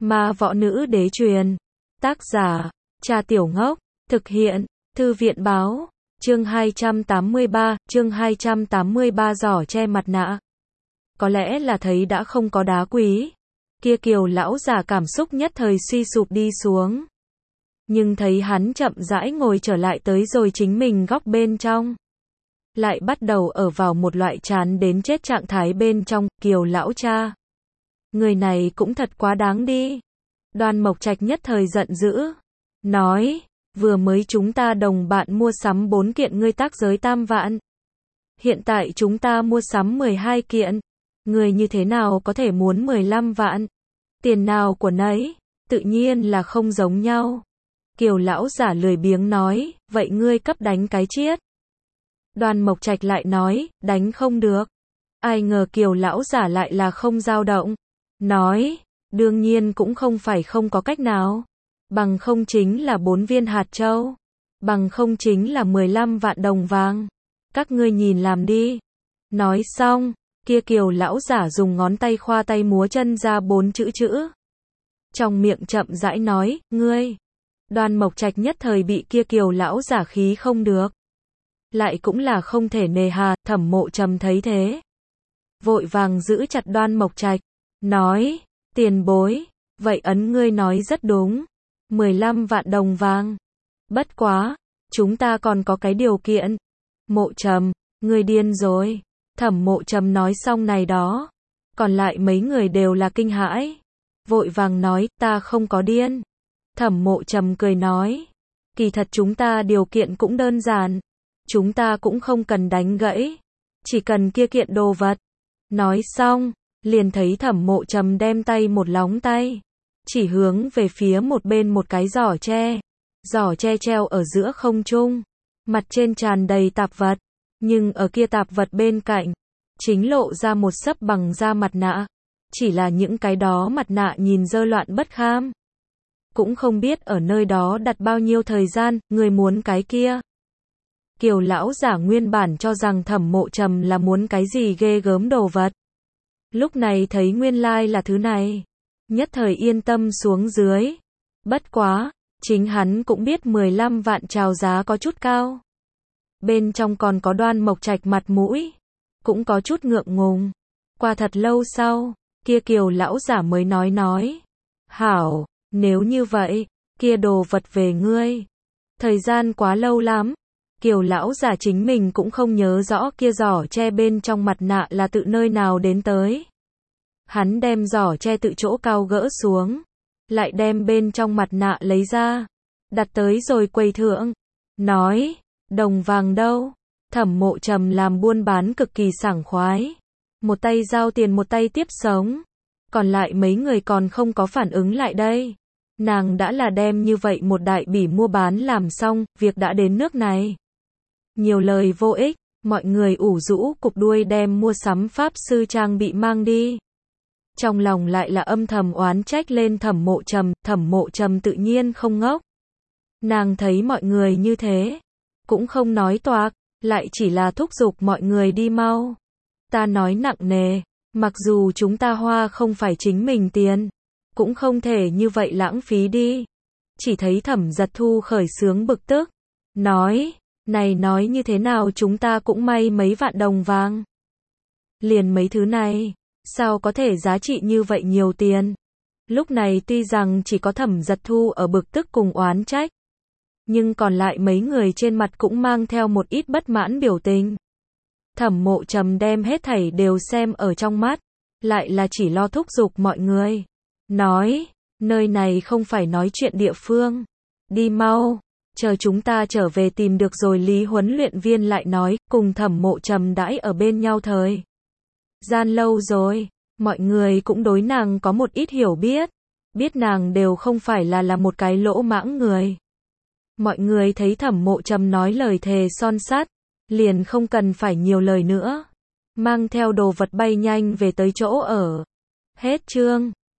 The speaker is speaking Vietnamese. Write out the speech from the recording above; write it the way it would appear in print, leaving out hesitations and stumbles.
Ma võ nữ đế truyền. Tác giả, Trà Tiểu Ngốc. Thực hiện, Thư viện báo. Chương 283, giỏ che mặt nạ. Có lẽ là thấy đã không có đá quý. Kia Kiều lão già cảm xúc nhất thời suy sụp đi xuống. Nhưng thấy hắn chậm rãi ngồi trở lại tới rồi chính mình góc bên trong. Lại bắt đầu ở vào một loại chán đến chết trạng thái bên trong, Kiều lão cha. Người này cũng thật quá đáng đi. Đoan Mộc Trạch nhất thời giận dữ. Nói, vừa mới chúng ta đồng bạn mua sắm 4 kiện ngươi tác giới 3 vạn. Hiện tại chúng ta mua sắm 12 kiện. Người như thế nào có thể muốn 15 vạn? Tiền nào của nấy? Tự nhiên là không giống nhau. Kiều lão giả lười biếng nói, vậy ngươi cấp đánh cái chiết. Đoan Mộc Trạch lại nói, đánh không được. Ai ngờ Kiều lão giả lại là không dao động. Nói, đương nhiên cũng không phải không có cách nào. Bằng không chính là 4 viên hạt châu. Bằng không chính là 15 vạn đồng vàng. Các ngươi nhìn làm đi. Nói xong, kia Kiều lão giả dùng ngón tay khoa tay múa chân ra 4 chữ. Trong miệng chậm rãi nói, ngươi. Đoan Mộc Trạch nhất thời bị kia Kiều lão giả khí không được. Lại cũng là không thể nề hà, Thẩm Mộ Trầm thấy thế. Vội vàng giữ chặt Đoan Mộc Trạch. Nói, tiền bối. Vậy ấn ngươi nói rất đúng. 15 vạn đồng vàng. Bất quá, chúng ta còn có cái điều kiện. Mộ Trầm, ngươi điên rồi. Thẩm Mộ Trầm nói xong này đó. Còn lại mấy người đều là kinh hãi. Vội vàng nói, ta không có điên. Thẩm Mộ Trầm cười nói. Kỳ thật chúng ta điều kiện cũng đơn giản. Chúng ta cũng không cần đánh gãy. Chỉ cần kia kiện đồ vật. Nói xong, liền thấy Thẩm Mộ Trầm đem tay một lóng tay. Chỉ hướng về phía một bên một cái giỏ tre. Giỏ tre treo ở giữa không trung. Mặt trên tràn đầy tạp vật. Nhưng ở kia tạp vật bên cạnh, chính lộ ra một xấp bằng da mặt nạ. Chỉ là những cái đó mặt nạ nhìn dơ loạn bất kham. Cũng không biết ở nơi đó đặt bao nhiêu thời gian, người muốn cái kia. Kiều lão giả nguyên bản cho rằng Thẩm Mộ Trầm là muốn cái gì ghê gớm đồ vật. Lúc này thấy nguyên lai là thứ này. Nhất thời yên tâm xuống dưới. Bất quá, chính hắn cũng biết 15 vạn chào giá có chút cao. Bên trong còn có Đoan Mộc Trạch mặt mũi. Cũng có chút ngượng ngùng. Qua thật lâu sau, kia Kiều lão giả mới nói. Hảo, nếu như vậy, kia đồ vật về ngươi. Thời gian quá lâu lắm. Kiều lão giả chính mình cũng không nhớ rõ kia giỏ tre bên trong mặt nạ là tự nơi nào đến tới. Hắn đem giỏ tre tự chỗ cao gỡ xuống. Lại đem bên trong mặt nạ lấy ra. Đặt tới rồi quầy thượng. Nói, đồng vàng đâu? Thẩm Mộ Trầm làm buôn bán cực kỳ sảng khoái. Một tay giao tiền một tay tiếp sống. Còn lại mấy người còn không có phản ứng lại đây. Nàng đã là đem như vậy một đại bỉ mua bán làm xong, việc đã đến nước này. Nhiều lời vô ích, mọi người ủ rũ cục đuôi đem mua sắm pháp sư trang bị mang đi. Trong lòng lại là âm thầm oán trách lên Thẩm Mộ Trầm tự nhiên không ngốc. Nàng thấy mọi người như thế, cũng không nói toạc, lại chỉ là thúc giục mọi người đi mau. Ta nói nặng nề, mặc dù chúng ta hoa không phải chính mình tiền, cũng không thể như vậy lãng phí đi. Chỉ thấy Thẩm Giật Thu khởi sướng bực tức, nói, này nói như thế nào chúng ta cũng may mấy vạn đồng vàng. Liền mấy thứ này, sao có thể giá trị như vậy nhiều tiền. Lúc này tuy rằng chỉ có Thẩm Giật Thu ở bực tức cùng oán trách, nhưng còn lại mấy người trên mặt cũng mang theo một ít bất mãn biểu tình. Thẩm Mộ Trầm đem hết thảy đều xem ở trong mắt, lại là chỉ lo thúc giục mọi người. Nói, nơi này không phải nói chuyện địa phương. Đi mau, chờ chúng ta trở về tìm được rồi Lý huấn luyện viên lại nói, cùng Thẩm Mộ Trầm đãi ở bên nhau thời gian lâu rồi, mọi người cũng đối nàng có một ít hiểu biết. Biết nàng đều không phải là một cái lỗ mãng người. Mọi người thấy Thẩm Mộ Trầm nói lời thề son sắt, liền không cần phải nhiều lời nữa. Mang theo đồ vật bay nhanh về tới chỗ ở. Hết chương.